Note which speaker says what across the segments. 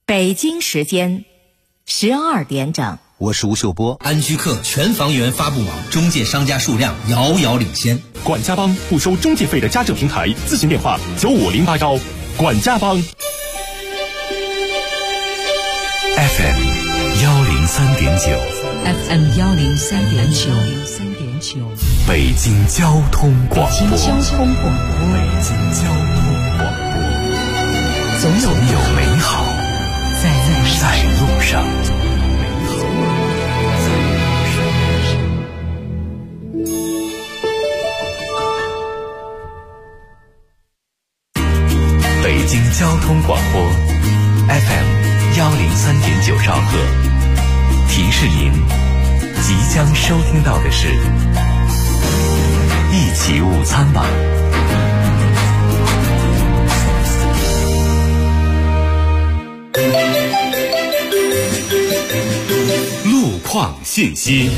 Speaker 1: 北京时间12点整。
Speaker 2: 我是吴秀波。
Speaker 3: 安居客全房源发布网中介商家数量遥遥领先。
Speaker 4: 管家帮不收中介费的家政平台，咨询电话9508管家帮。
Speaker 5: FM 103.9
Speaker 6: FM 103.9
Speaker 5: 北京交通广播。
Speaker 6: 北京交通广播，总有
Speaker 5: 美好
Speaker 6: 在
Speaker 5: 路上。北京交通广播 FM 103.9兆赫，提示您即将收听到的是一起午餐吧。路况信息。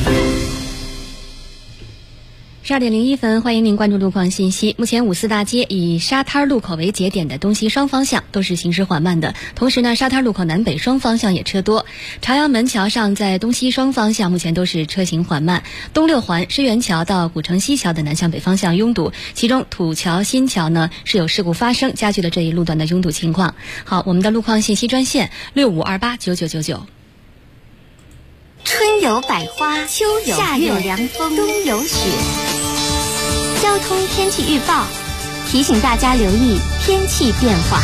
Speaker 7: 12点01分，欢迎您关注路况信息。目前5、4大街以沙滩路口为节点的东西双方向都是行驶缓慢的，同时呢，沙滩路口南北双方向也车多。朝阳门桥上在东西双方向目前都是车行缓慢。东六环狮园桥到古城西桥的南向北方向拥堵，其中土桥新桥呢是有事故发生，加剧了这一路段的拥堵情况。好，我们的路况信息专线65289999。
Speaker 8: 春有百花，秋有夏有凉风，冬有雪。交通天气预报提醒大家留意天气变化。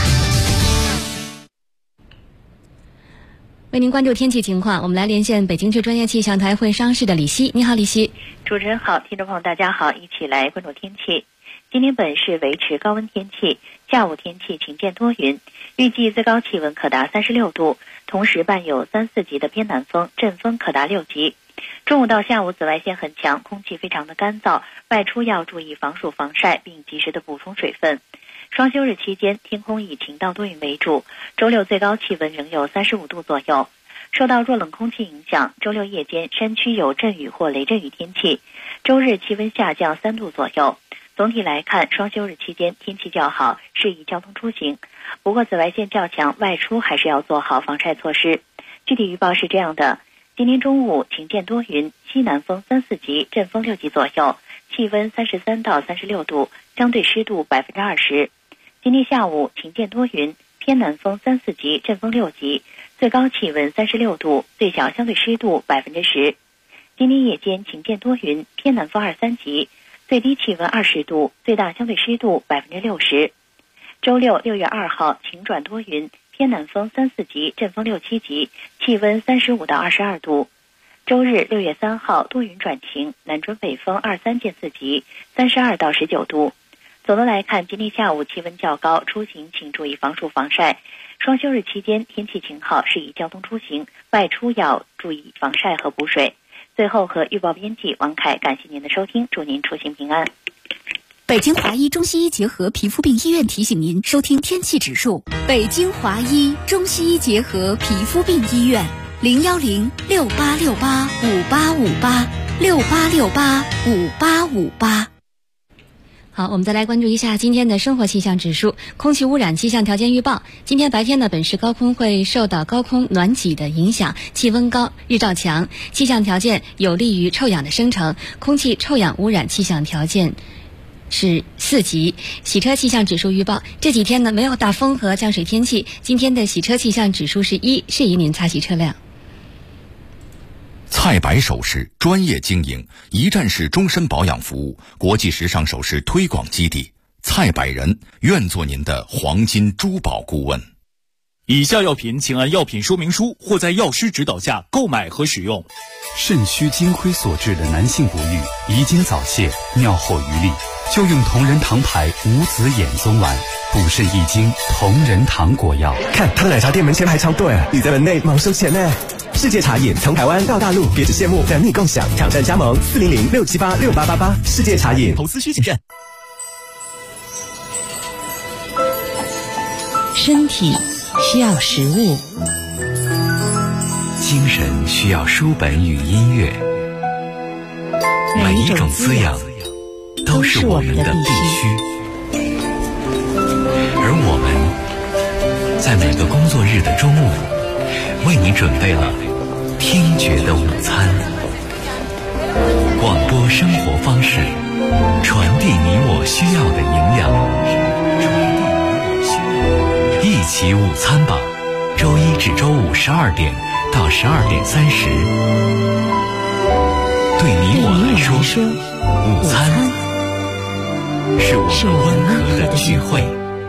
Speaker 7: 为您关注天气情况，我们来连线北京市专业气象台会商室的李希。你好，李希。
Speaker 9: 主持人好，听众朋友大家好，一起来关注天气。今天本市维持高温天气，下午天气晴间多云，预计最高气温可达36度，同时伴有3、4级的偏南风，阵风可达6级。中午到下午紫外线很强，空气非常的干燥，外出要注意防暑防晒，并及时的补充水分。双休日期间，天空以晴到多云为主，周六最高气温仍有35度左右。受到弱冷空气影响，周六夜间山区有阵雨或雷阵雨天气，周日气温下降3度左右。总体来看，双休日期间天气较好，适宜交通出行。不过紫外线较强，外出还是要做好防晒措施。具体预报是这样的：今天中午晴间多云，西南风3、4级，阵风6级左右，气温33到36度，相对湿度20%。今天下午晴间多云，偏南风3、4级，阵风6级，最高气温36度，最小相对湿度10%。今天夜间晴间多云，偏南风2、3级，最低气温20度，最大相对湿度60%。周六6月2号晴转多云，偏南风3、4级，阵风6、7级，气温35到22度。周日6月3号多云转晴，南转北风2、3见4级，32到19度。总的来看，今天下午气温较高，出行请注意防暑防晒。双休日期间天气晴好，适宜交通出行，外出要注意防晒和补水。最后和预报编辑王凯感谢您的收听，祝您出行平安。
Speaker 10: 北京华医中西医结合皮肤病医院提醒您收听天气指数。北京华医中西医结合皮肤病医院01068685858686858。
Speaker 7: 好，我们再来关注一下今天的生活气象指数。空气污染气象条件预报，今天白天呢，本市高空会受到高空暖挤的影响，气温高，日照强，气象条件有利于臭氧的生成，空气臭氧污染气象条件是4级。洗车气象指数预报，这几天呢没有大风和降水天气，今天的洗车气象指数是1，适宜您擦洗车辆。
Speaker 5: 蔡白首饰专业经营，一站式终身保养服务，国际时尚首饰推广基地。蔡百人愿做您的黄金珠宝顾问。
Speaker 4: 以下药品请按药品说明书或在药师指导下购买和使用。
Speaker 11: 肾虚精亏所致的男性不育、遗精早泄、尿后余力，就用同仁堂牌无籽眼松丸，补肾益精，同仁堂果药。
Speaker 12: 看他的奶茶店门前排长队，你在门内忙收钱呢。世界茶饮从台湾到大陆，别致羡慕，等你共享。挑战加盟400-678-6888。世界茶饮，
Speaker 4: 投资需谨慎。
Speaker 6: 身体需要食物，
Speaker 5: 精神需要书本与音乐，每一种滋养都是我们的必须。而我们在每个工作日的中午，
Speaker 2: 为你准备了听觉的午餐。广播生活方式，传递你我需要的营养。一起午餐吧，周一至周五12点到12点30。对你我来说，午餐是我们温和的聚会。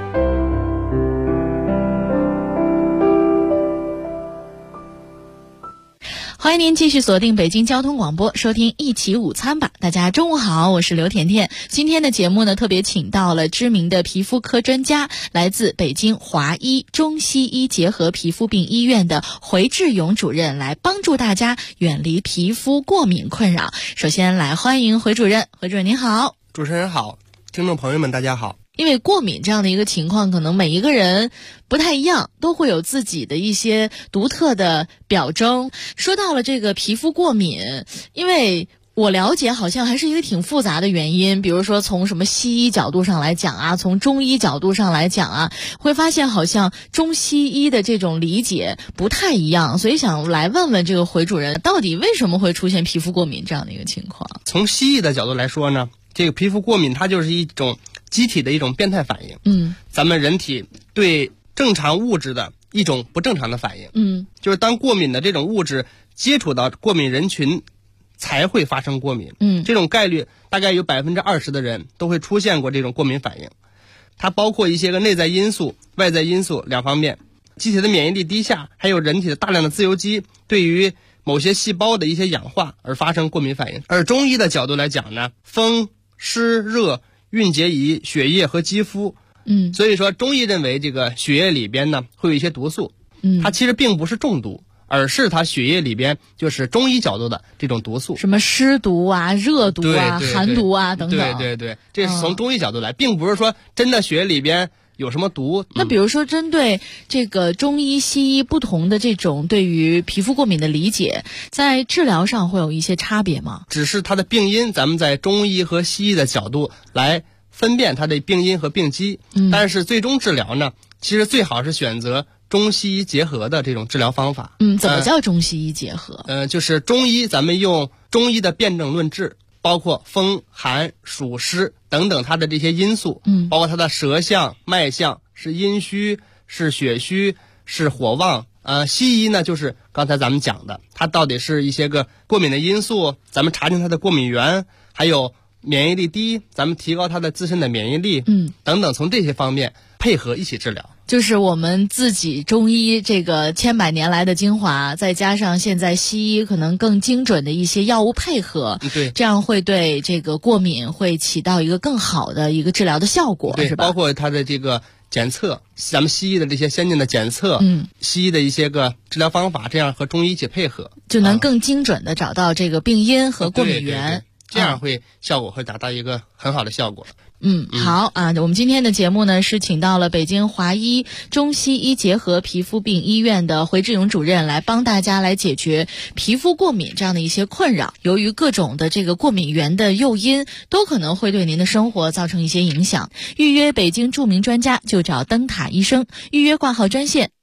Speaker 13: 欢迎您继续锁定北京交通广播，收听一起午餐吧。大家中午好，我是刘甜甜。今天的节目呢，特别请到了知名的皮肤科专家，来自北京华医中西医结合皮肤病医院的回志勇主任，来帮助大家远离皮肤过敏困扰。首先来欢迎回主任，回主任您好。
Speaker 14: 主持人好，听众朋友们大家好。
Speaker 13: 因为过敏这样的一个情况，可能每一个人不太一样，都会有自己的一些独特的表征。说到了这个皮肤过敏，因为我了解好像还是一个挺复杂的原因，比如说从什么西医角度上来讲啊，从中医角度上来讲啊，会发现好像中西医的这种理解不太一样，所以想来问问这个回主任，到底为什么会出现皮肤过敏这样的一个情况？
Speaker 14: 从西医的角度来说呢，这个皮肤过敏它就是一种机体的一种变态反应，咱们人体对正常物质的一种不正常的反应，就是当过敏的这种物质接触到过敏人群才会发生过敏，这种概率大概有20%的人都会出现过这种过敏反应。它包括一些个内在因素、外在因素两方面，机体的免疫力低下，还有人体的大量的自由基对于某些细胞的一些氧化而发生过敏反应。而中医的角度来讲呢，风、湿、热、蕴结于血液和肌肤，所以说中医认为这个血液里边呢会有一些毒素，它其实并不是中毒，而是它血液里边就是中医角度的这种毒素，
Speaker 13: 什么湿毒啊、热毒啊、
Speaker 14: 对
Speaker 13: 寒毒啊等等。
Speaker 14: 对，这是从中医角度来，并不是说真的血液里边有什么毒。
Speaker 13: 那比如说针对这个中医西医不同的这种对于皮肤过敏的理解，在治疗上会有一些差别吗？
Speaker 14: 只是它的病因，咱们在中医和西医的角度来分辨它的病因和病机，但是最终治疗呢，其实最好是选择中西医结合的这种治疗方法。
Speaker 13: 怎么叫中西医结合？
Speaker 14: 就是中医咱们用中医的辨证论治，包括风寒暑湿等等它的这些因素，包括它的舌象脉象，是阴虚是血虚是火旺。西医呢就是刚才咱们讲的，它到底是一些个过敏的因素，咱们查清它的过敏源，还有免疫力低，咱们提高它的自身的免疫力，等等，从这些方面配合一起治疗。
Speaker 13: 就是我们自己中医这个千百年来的精华，再加上现在西医可能更精准的一些药物配合，
Speaker 14: 对，
Speaker 13: 这样会对这个过敏会起到一个更好的一个治疗的效果，
Speaker 14: 对，
Speaker 13: 是吧？
Speaker 14: 包括它的这个检测，咱们西医的这些先进的检测，西医的一些个治疗方法，这样和中医一起配合，
Speaker 13: 就能更精准的找到这个病因和过敏源，
Speaker 14: 对，这样效果会达到一个很好的效果。
Speaker 13: 好啊，我们今天的节目呢是请到了北京华医中西医结合皮肤病医院的回志勇主任，来帮大家来解决皮肤过敏这样的一些困扰。由于各种的这个过敏源的诱因都可能会对您的生活造成一些影响，预约北京著名专家就找灯塔医生，预约挂号专线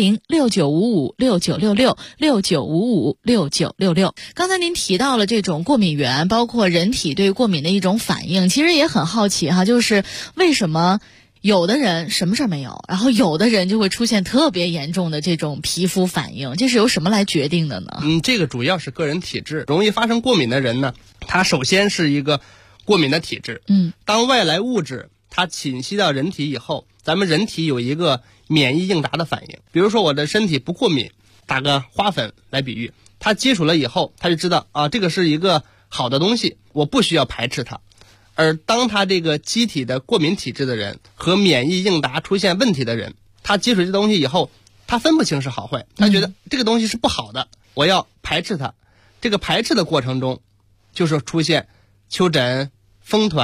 Speaker 13: 010-6955-6966，6955-6966。刚才您提到了这种过敏源，包括人体对过敏的一种反应，其实也很好奇哈，就是为什么有的人什么事没有，然后有的人就会出现特别严重的这种皮肤反应，这是由什么来决定的呢？
Speaker 14: 这个主要是个人体质，容易发生过敏的人呢，他首先是一个过敏的体质。当外来物质它侵袭到人体以后，咱们人体有一个免疫应答的反应。比如说我的身体不过敏，打个花粉来比喻，它接触了以后，它就知道这个是一个好的东西，我不需要排斥它。而当他这个机体的过敏体质的人和免疫应答出现问题的人，他接触这东西以后，他分不清是好坏，他觉得这个东西是不好的，我要排斥它。这个排斥的过程中，就是出现丘疹、风团、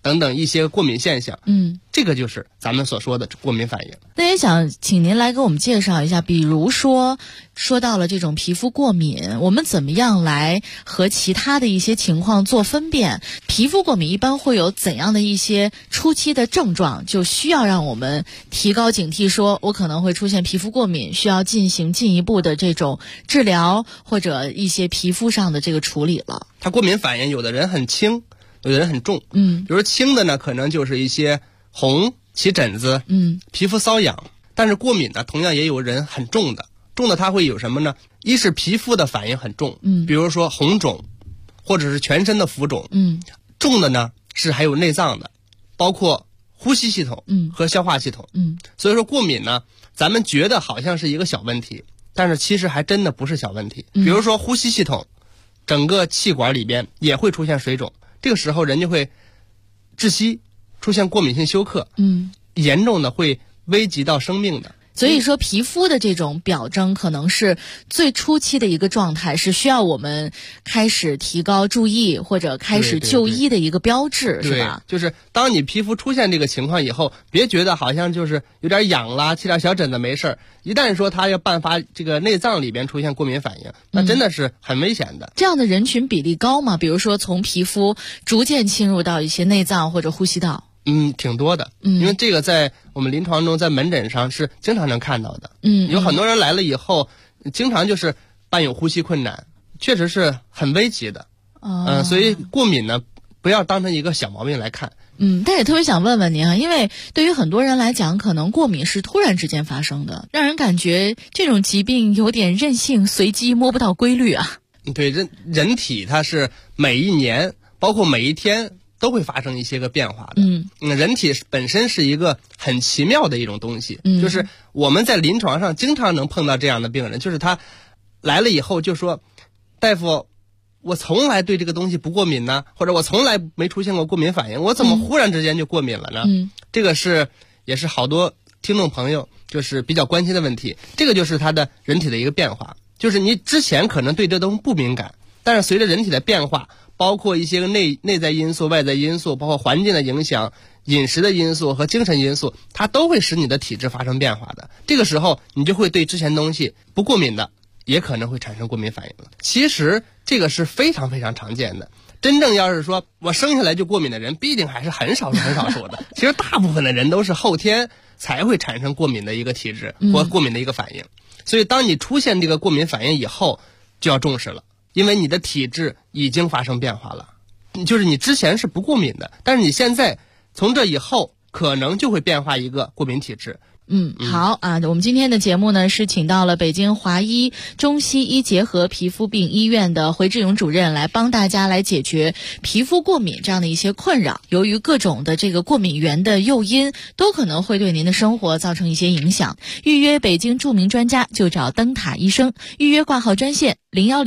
Speaker 14: 等等一些过敏现象。这个就是咱们所说的过敏反应。
Speaker 13: 那也想请您来给我们介绍一下，比如说到了这种皮肤过敏，我们怎么样来和其他的一些情况做分辨？皮肤过敏一般会有怎样的一些初期的症状，就需要让我们提高警惕，说我可能会出现皮肤过敏，需要进行进一步的这种治疗或者一些皮肤上的这个处理了。
Speaker 14: 它过敏反应有的人很轻，有的人很重。比如轻的呢，可能就是一些红、起疹子，皮肤瘙痒。但是过敏呢，同样也有人很重的，它会有什么呢？一是皮肤的反应很重，比如说红肿，或者是全身的浮肿。重的呢是还有内脏的，包括呼吸系统和消化系统。所以说过敏呢，咱们觉得好像是一个小问题，但是其实还真的不是小问题。比如说呼吸系统，整个气管里边也会出现水肿，这个时候人就会窒息，出现过敏性休克，严重的会危及到生命的。
Speaker 13: 所以说皮肤的这种表征可能是最初期的一个状态，是需要我们开始提高注意或者开始就医的一个标志，是吧？
Speaker 14: 就是当你皮肤出现这个情况以后，别觉得好像就是有点痒啦，起点小疹子没事儿，一旦说它要伴发这个内脏里边出现过敏反应，那真的是很危险的。
Speaker 13: 这样的人群比例高吗？比如说从皮肤逐渐侵入到一些内脏或者呼吸道？
Speaker 14: 挺多的，因为这个在我们临床中，在门诊上是经常能看到的。有很多人来了以后，经常就是伴有呼吸困难，确实是很危急的。所以过敏呢，不要当成一个小毛病来看。
Speaker 13: 但也特别想问问您啊，因为对于很多人来讲，可能过敏是突然之间发生的，让人感觉这种疾病有点任性、随机，摸不到规律啊。
Speaker 14: 对，人体它是每一年，包括每一天，都会发生一些个变化的。人体本身是一个很奇妙的一种东西，就是我们在临床上经常能碰到这样的病人，就是他来了以后就说，大夫，我从来对这个东西不过敏呢，或者我从来没出现过过敏反应，我怎么忽然之间就过敏了呢？这个也是好多听众朋友就是比较关心的问题。这个就是他的人体的一个变化，就是你之前可能对这东西不敏感，但是随着人体的变化，包括一些个内在因素、外在因素，包括环境的影响、饮食的因素和精神因素，它都会使你的体质发生变化的。这个时候你就会对之前东西不过敏的，也可能会产生过敏反应了。其实这个是非常非常常见的。真正要是说我生下来就过敏的人，必定还是很少数的。其实大部分的人都是后天才会产生过敏的一个体质或过敏的一个反应。所以当你出现这个过敏反应以后，就要重视了。因为你的体质已经发生变化了，就是你之前是不过敏的，但是你现在从这以后可能就会变化一个过敏体质。
Speaker 13: 好啊，我们今天的节目呢是请到了北京华医中西医结合皮肤病医院的回志勇主任来帮大家来解决皮肤过敏这样的一些困扰。由于各种的这个过敏源的诱因都可能会对您的生活造成一些影响，预约北京著名专家就找灯塔医生，预约挂号专线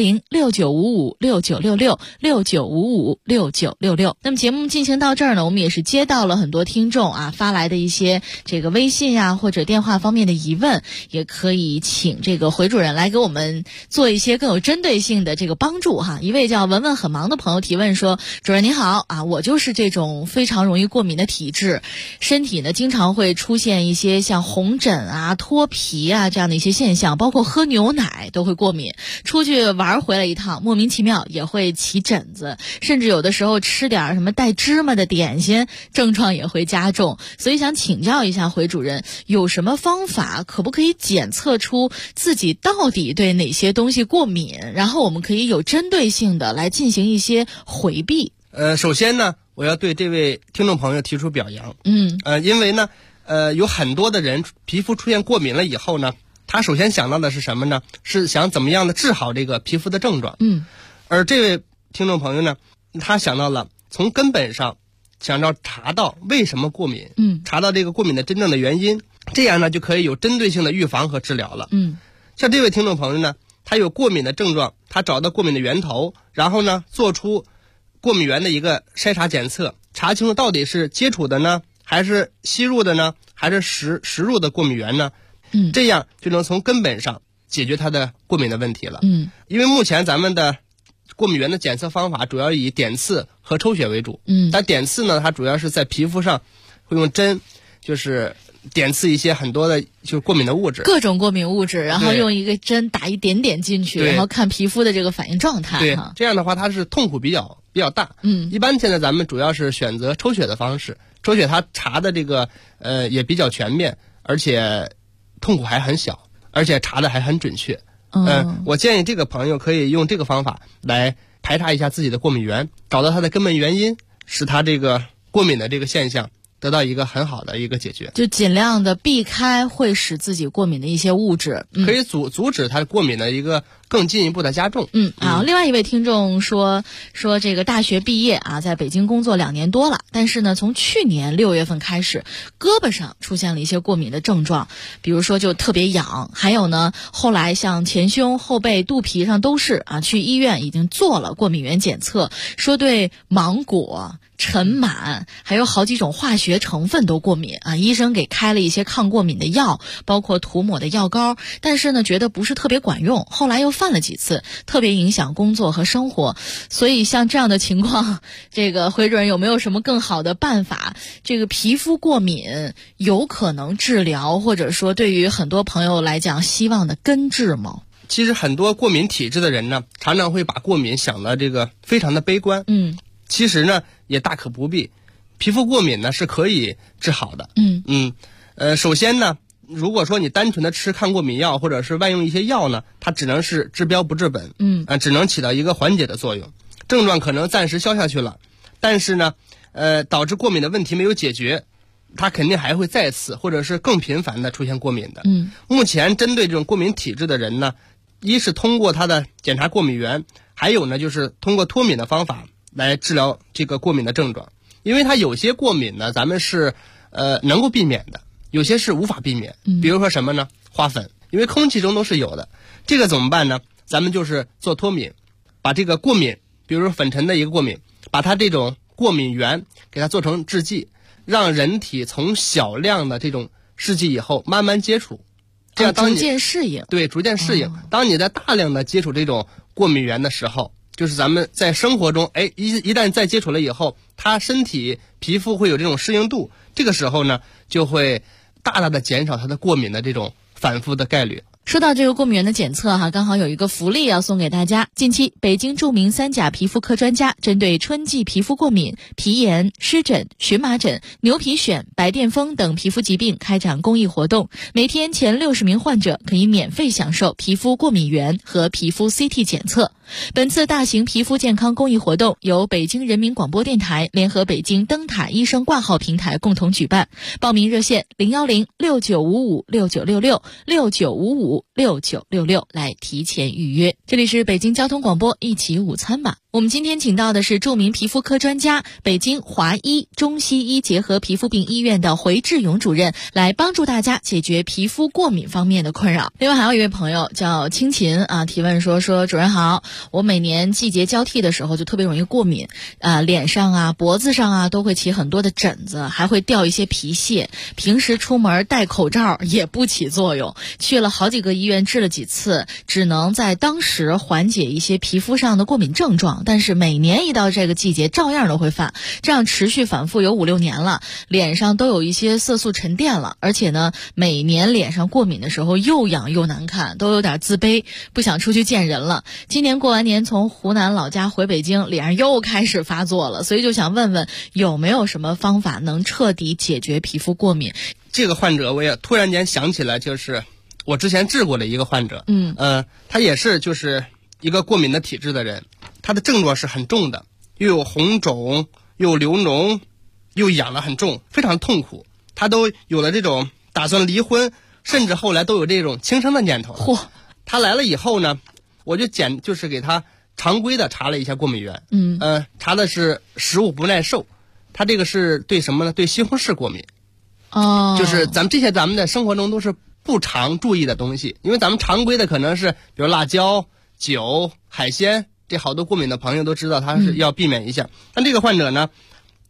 Speaker 13: 010-6955-6966，6955-6966。那么节目进行到这儿呢，我们也是接到了很多听众发来的一些这个微信呀或者电话方面的疑问，也可以请这个回主任来给我们做一些更有针对性的这个帮助哈。一位叫文文很忙的朋友提问说，主任您好我就是这种非常容易过敏的体质，身体呢经常会出现一些像红疹脱皮这样的一些现象，包括喝牛奶都会过敏，出去玩回来一趟莫名其妙也会起疹子，甚至有的时候吃点什么带芝麻的点心症状也会加重。所以想请教一下回主任，有什么方法可不可以检测出自己到底对哪些东西过敏，然后我们可以有针对性的来进行一些回避？
Speaker 14: 首先呢，我要对这位听众朋友提出表扬。因为呢有很多的人皮肤出现过敏了以后呢，他首先想到的是什么呢？是想怎么样的治好这个皮肤的症状。而这位听众朋友呢，他想到了从根本上想要查到为什么过敏，查到这个过敏的真正的原因，这样呢就可以有针对性的预防和治疗了。像这位听众朋友呢，他有过敏的症状，他找到过敏的源头，然后呢做出过敏源的一个筛查检测，查清楚到底是接触的呢，还是吸入的呢，还是食入的过敏源呢？这样就能从根本上解决他的过敏的问题了。因为目前咱们的过敏源的检测方法主要以点刺和抽血为主。但点刺呢，它主要是在皮肤上会用针，就是点刺一些很多的就是过敏的物质，
Speaker 13: 各种过敏物质，然后用一个针打一点点进去，然后看皮肤的这个反应状态。
Speaker 14: 对，这样的话它是痛苦比较大。一般现在咱们主要是选择抽血的方式，抽血它查的这个也比较全面，而且痛苦还很小，而且查的还很准确。我建议这个朋友可以用这个方法来排查一下自己的过敏源，找到它的根本原因，使它这个过敏的这个现象得到一个很好的一个解决，
Speaker 13: 就尽量的避开会使自己过敏的一些物质，
Speaker 14: 可以阻止它过敏的一个更进一步的加重。
Speaker 13: 好，另外一位听众说这个大学毕业啊，在北京工作2年多了，但是呢，从去年6月份开始，胳膊上出现了一些过敏的症状，比如说就特别痒，还有呢，后来像前胸、后背、肚皮上都是啊，去医院已经做了过敏原检测，说对芒果、尘螨还有好几种化学成分都过敏啊，医生给开了一些抗过敏的药，包括涂抹的药膏，但是呢觉得不是特别管用，后来又犯了几次，特别影响工作和生活。所以像这样的情况，这个回主任有没有什么更好的办法？这个皮肤过敏有可能治疗，或者说对于很多朋友来讲希望的根治吗？
Speaker 14: 其实很多过敏体质的人呢，常常会把过敏想的这个非常的悲观。其实呢也大可不必，皮肤过敏呢是可以治好的。首先呢，如果说你单纯的吃抗过敏药或者是外用一些药呢，它只能是治标不治本。只能起到一个缓解的作用，症状可能暂时消下去了，但是呢导致过敏的问题没有解决，它肯定还会再次或者是更频繁的出现过敏的。目前针对这种过敏体质的人呢，一是通过他的检查过敏源，还有呢就是通过脱敏的方法来治疗这个过敏的症状。因为它有些过敏呢，咱们是能够避免的，有些是无法避免。比如说什么呢？花粉，因为空气中都是有的，这个怎么办呢？咱们就是做脱敏，把这个过敏，比如说粉尘的一个过敏，把它这种过敏源给它做成制剂，让人体从小量的这种试剂以后慢慢接触，这样当你
Speaker 13: 逐渐适应。
Speaker 14: 对，逐渐适应。当你在大量的接触这种过敏源的时候，就是咱们在生活中，一旦再接触了以后，它身体皮肤会有这种适应度，这个时候呢，就会大大的减少它的过敏的这种反复的概率。
Speaker 13: 说到这个过敏原的检测哈，刚好有一个福利要送给大家。近期，北京著名3甲皮肤科专家针对春季皮肤过敏、皮炎、湿疹、荨麻疹、牛皮癣、白癜风等皮肤疾病开展公益活动，每天前60名患者可以免费享受皮肤过敏原和皮肤 CT 检测。本次大型皮肤健康公益活动由北京人民广播电台联合北京灯塔医生挂号平台共同举办，报名热线010-6955-6966，6955-6966来提前预约。这里是北京交通广播一起午餐吧。我们今天请到的是著名皮肤科专家、北京华医中西医结合皮肤病医院的回志勇主任，来帮助大家解决皮肤过敏方面的困扰。另外还有一位朋友叫青琴啊，提问说主任好，我每年季节交替的时候就特别容易过敏，脸上啊、脖子上啊都会起很多的疹子，还会掉一些皮屑。平时出门戴口罩也不起作用，去了好几个医院治了几次，只能在当时缓解一些皮肤上的过敏症状，但是每年一到这个季节照样都会犯，这样持续反复有5-6年了，脸上都有一些色素沉淀了，而且呢每年脸上过敏的时候又痒又难看，都有点自卑，不想出去见人了。今年过完年从湖南老家回北京，脸上又开始发作了，所以就想问问有没有什么方法能彻底解决皮肤过敏。
Speaker 14: 这个患者我也突然间想起来，就是我之前治过的一个患者，他也是就是一个过敏的体质的人，他的症状是很重的，又有红肿，又流脓，又痒得很重，非常痛苦。他都有了这种打算离婚，甚至后来都有这种轻生的念头。
Speaker 13: 嚯！
Speaker 14: 他来了以后呢，我就是给他常规的查了一下过敏源，查的是食物不耐受，他这个是对什么呢？对西红柿过敏。就是咱们在生活中都是不常注意的东西，因为咱们常规的可能是比如辣椒、酒、海鲜，这好多过敏的朋友都知道他是要避免一下。但这个患者呢，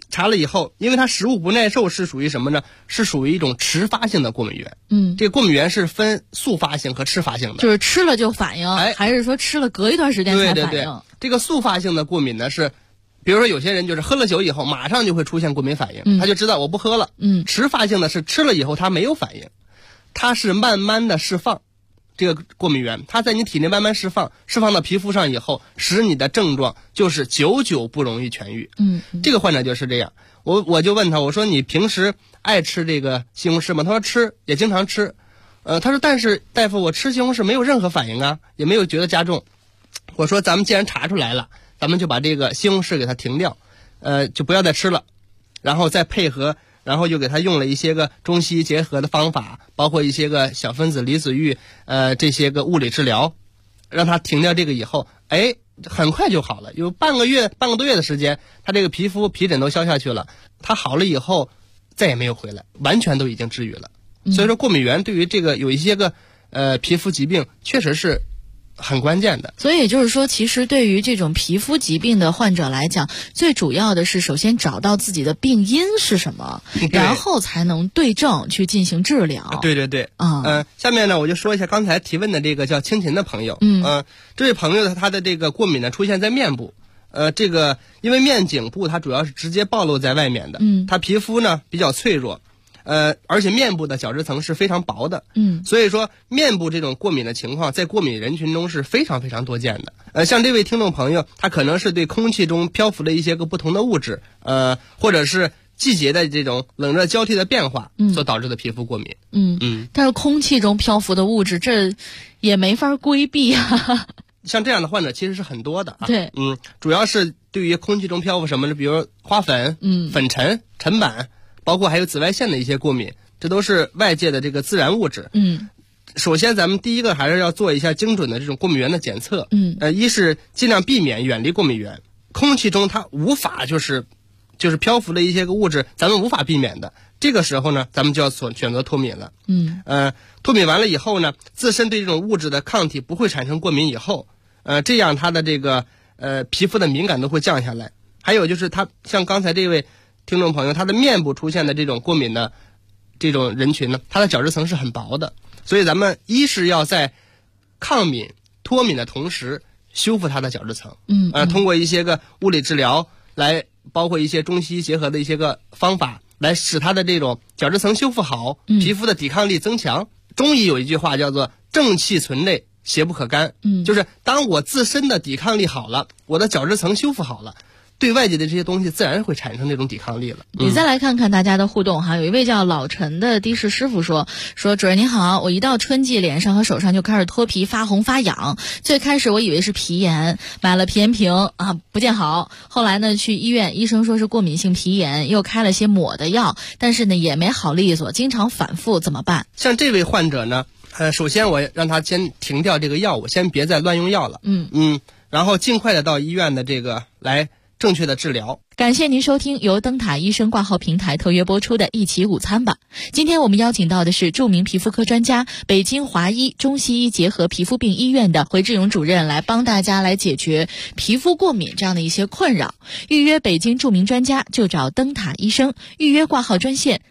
Speaker 14: 查了以后，因为它食物不耐受是属于什么呢？是属于一种迟发性的过敏源。这个过敏源是分速发性和迟发性的，
Speaker 13: 就是吃了就反应，还是说吃了隔一段时间才反应？
Speaker 14: 对。这个速发性的过敏呢是，比如说有些人就是喝了酒以后马上就会出现过敏反应，他就知道我不喝了。迟发性的是吃了以后他没有反应，它是慢慢的释放。这个过敏源它在你体内慢慢释放到皮肤上以后，使你的症状就是久久不容易痊愈。这个患者就是这样。我就问他，我说你平时爱吃这个西红柿吗？他说吃，也经常吃。他说但是大夫，我吃西红柿没有任何反应啊，也没有觉得加重。我说咱们既然查出来了，咱们就把这个西红柿给它停掉，就不要再吃了，然后再配合。然后又给他用了一些个中西医结合的方法，包括一些个小分子离子浴，这些个物理治疗，让他停掉这个以后，很快就好了，有半个多月的时间，他这个皮疹都消下去了，他好了以后再也没有回来，完全都已经治愈了。所以说过敏源对于这个有一些个皮肤疾病确实是很关键的。
Speaker 13: 所以也就是说，其实对于这种皮肤疾病的患者来讲，最主要的是首先找到自己的病因是什么，然后才能对症去进行治疗。
Speaker 14: 对。下面呢我就说一下刚才提问的这个叫青琴的朋友。这位朋友他的这个过敏呢出现在面部。这个因为面颈部它主要是直接暴露在外面的，它皮肤呢比较脆弱。而且面部的角质层是非常薄的，所以说面部这种过敏的情况在过敏人群中是非常非常多见的。像这位听众朋友，他可能是对空气中漂浮的一些个不同的物质，或者是季节的这种冷热交替的变化所导致的皮肤过敏。
Speaker 13: 但是空气中漂浮的物质，这也没法规避啊。
Speaker 14: 像这样的患者其实是很多的啊。
Speaker 13: 对，
Speaker 14: 主要是对于空气中漂浮什么的，比如花粉、粉尘、尘板。包括还有紫外线的一些过敏，这都是外界的这个自然物质。首先咱们第一个还是要做一下精准的这种过敏源的检测。一是尽量避免远离过敏源，空气中它无法就是漂浮的一些个物质，咱们无法避免的。这个时候呢，咱们就要选择脱敏了。脱敏完了以后呢，自身对这种物质的抗体不会产生过敏以后，这样它的这个皮肤的敏感度会降下来。还有就是它像刚才这位听众朋友，他的面部出现的这种过敏的这种人群呢，他的角质层是很薄的，所以咱们一是要在抗敏脱敏的同时修复他的角质层。通过一些个物理治疗来，包括一些中西医结合的一些个方法，来使他的这种角质层修复好，皮肤的抵抗力增强。中医有一句话叫做正气存内，邪不可干。就是当我自身的抵抗力好了，我的角质层修复好了，对外界的这些东西自然会产生这种抵抗力了。
Speaker 13: 你再来看看大家的互动哈，有一位叫老陈的的士师傅说主任您好，我一到春季脸上和手上就开始脱皮发红发痒，最开始我以为是皮炎，买了皮炎平啊不见好，后来呢去医院，医生说是过敏性皮炎，又开了些抹的药，但是呢也没好利索，经常反复，怎么办？
Speaker 14: 像这位患者呢，首先我让他先停掉这个药物，先别再乱用药了。然后尽快的到医院的这个来正确的治疗。
Speaker 13: 感谢您收听由灯塔医生挂号平台特约播出的一起午餐吧。今天我们邀请到的是著名皮肤科专家，北京华医中西医结合皮肤病医院的回志勇主任，来帮大家来解决皮肤过敏这样的一些困扰。预约北京著名专家就找灯塔医生，预约挂号专线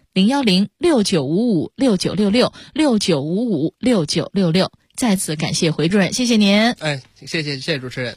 Speaker 13: 010-6955-6966，6955-6966。再次感谢回主任，谢谢您。
Speaker 14: 谢谢主持人。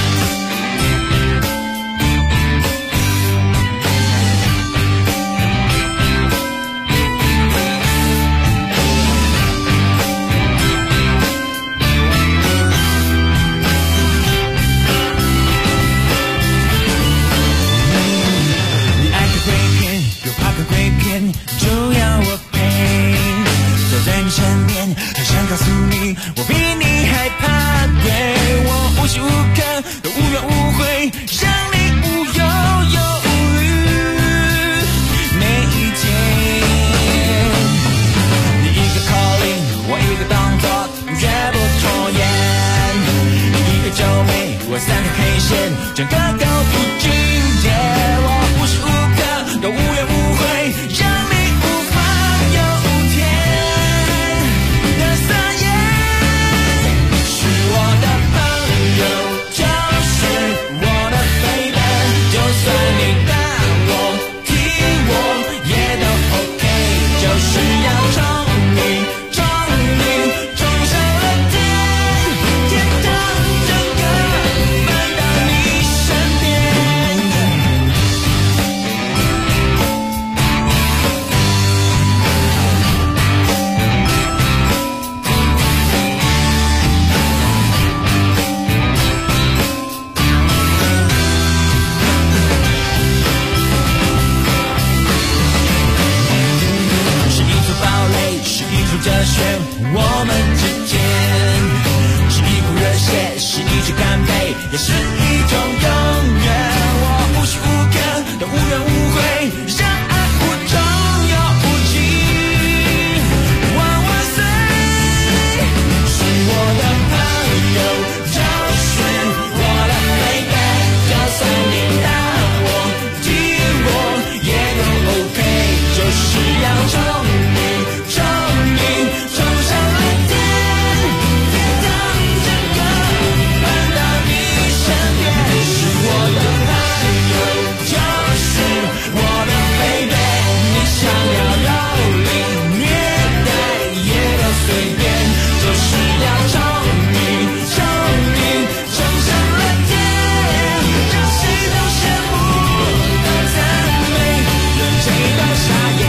Speaker 15: 身边很想告诉你，我比你害怕，对我无时无刻都无怨无悔，让你无忧无虑。每一天，你一个 calling， 我一个动作，绝不拖延。你一个皱眉，我三条黑线，整个都不经典。我无时无刻都无怨无悔，让你无法有天。就是我的 baby， 就算你打我我们之间，是一股热血，是一支干杯，也是一种永远。我无时无刻都无怨无悔，让爱无终有无尽。万万岁！是我的朋友，就是我的妹妹，就算你打我、踢我也都 OK， 就是要冲你，冲你，冲上蓝天，天堂整个搬到你身边。是我的朋友，就是我的妹妹，你想要蹂躏、虐待也都随便，就是要冲你，冲你，冲上蓝天，让谁都羡慕的赞美，人谁都傻眼。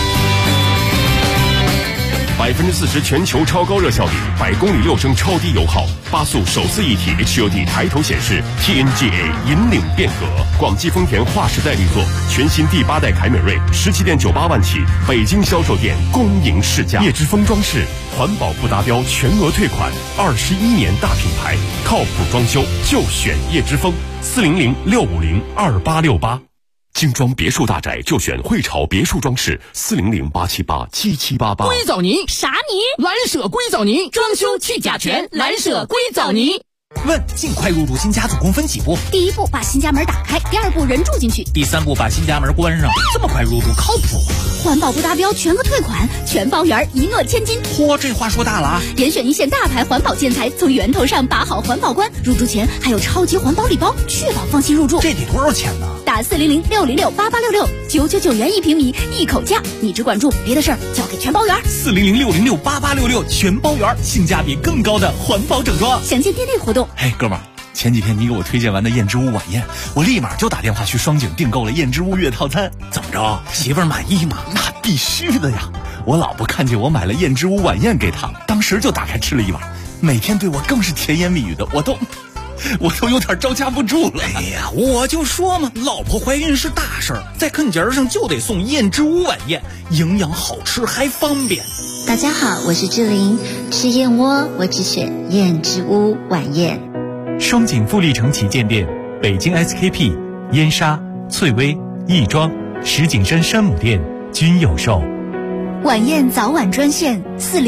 Speaker 16: 40%全球超高热效率，100公里6升超低油耗，8速手自一体 HUD 抬头显示 ，TNGA 引领变革。广汽丰田划时代力作，全新第8代凯美瑞17.98万起，北京销售店恭迎试驾。叶之峰装饰，环保不达标全额退款，21年大品牌，靠谱装修就选叶之峰，400-650-2868。精装别墅大宅就选汇潮别墅装饰，400-878-7788。
Speaker 17: 硅藻泥
Speaker 18: 啥泥？
Speaker 17: 蓝舍硅藻泥，装修去甲醛，蓝舍硅藻泥。
Speaker 3: 问：尽快入住新家总共分几步？
Speaker 10: 第一步把新家门打开，第二步人住进去，
Speaker 3: 第三步把新家门关上。这么快入住靠谱吗？
Speaker 10: 环保不达标全额退款，全包圆一诺千金。
Speaker 3: 嚯，这话说大了啊！
Speaker 10: 严选一线大牌环保建材，从源头上把好环保关。入住前还有超级环保礼包，确保放心入住。
Speaker 3: 这得多少钱呢？
Speaker 10: 打400-606-8866，999元1平米，一口价。你只管住，别的事儿交给全包圆。
Speaker 4: 400-606-8866，全包圆，性价比更高的环保整装。
Speaker 10: 详见店内活动。
Speaker 4: 嘿，哥们儿，前几天你给我推荐完的燕之屋晚宴，我立马就打电话去双井订购了燕之屋月套餐。怎么着，媳妇儿满意吗？那必须的呀！我老婆看见我买了燕之屋晚宴给她，当时就打开吃了一碗，每天对我更是甜言蜜语的，我都有点招架不住了。
Speaker 3: 哎呀，我就说嘛，老婆怀孕是大事儿，在坑节上就得送燕之屋晚宴，营养好吃还方便。
Speaker 19: 大家好，我是志玲，吃燕窝我只选燕之屋晚宴。
Speaker 4: 双井富力城旗舰店、北京 SKP、燕莎、翠微、亦庄、石景山山姆店均有售。
Speaker 10: 晚宴早晚专线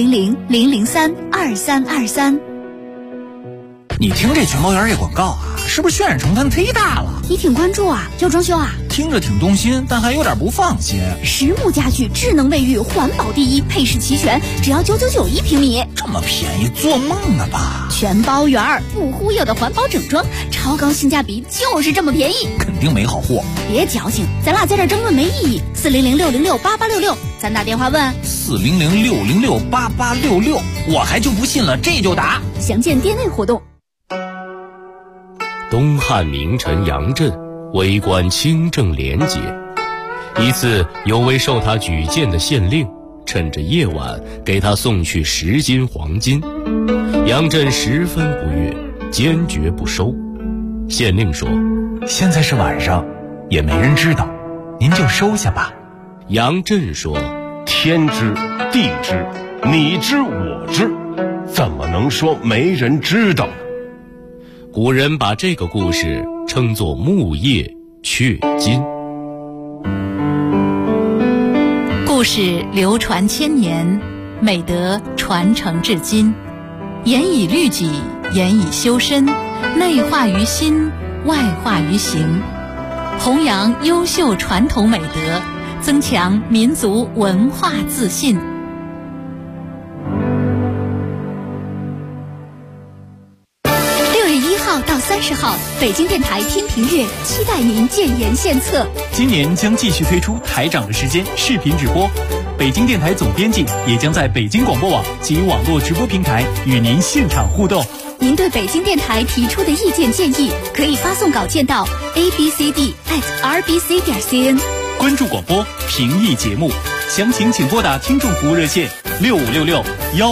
Speaker 10: 400-003-2323。
Speaker 3: 你听这全包圆这广告啊，是不是渲染成分忒大了？
Speaker 10: 你挺关注啊，要装修啊？
Speaker 3: 听着挺动心，但还有点不放心。
Speaker 10: 实木家具，智能卫浴，环保第一，配饰齐全，只要9991平米。
Speaker 3: 这么便宜，做梦呢吧？
Speaker 10: 全包圆，不忽悠的环保整装，超高性价比，就是这么便宜。
Speaker 3: 肯定没好货。
Speaker 10: 别矫情，咱俩在这争论没意义。400-606-8866，咱打电话问。
Speaker 3: 400-606-8866，我还就不信了，这就打。
Speaker 10: 详见店内活动。
Speaker 11: 东汉名臣杨震为官清正廉洁，一次有位受他举荐的县令趁着夜晚给他送去10斤黄金，杨震十分不悦，坚决不收。县令说：
Speaker 4: 现在是晚上，也没人知道，您就收下吧。
Speaker 11: 杨震说：
Speaker 16: 天知地知，你知我知，怎么能说没人知道呢？
Speaker 11: 古人把这个故事称作木叶雀金。
Speaker 10: 故事流传千年，美德传承至今，严以律己，严以修身，内化于心，外化于行，弘扬优秀传统美德，增强民族文化自信。到30号，北京电台听评月，期待您建言献策。
Speaker 4: 今年将继续推出台长的时间视频直播，北京电台总编辑也将在北京广播网及网络直播平台与您现场互动。
Speaker 10: 您对北京电台提出的意见建议，可以发送稿件到 abcd@rbc.cn。
Speaker 4: 关注广播，评议节目，详情请拨打听众服务热线6566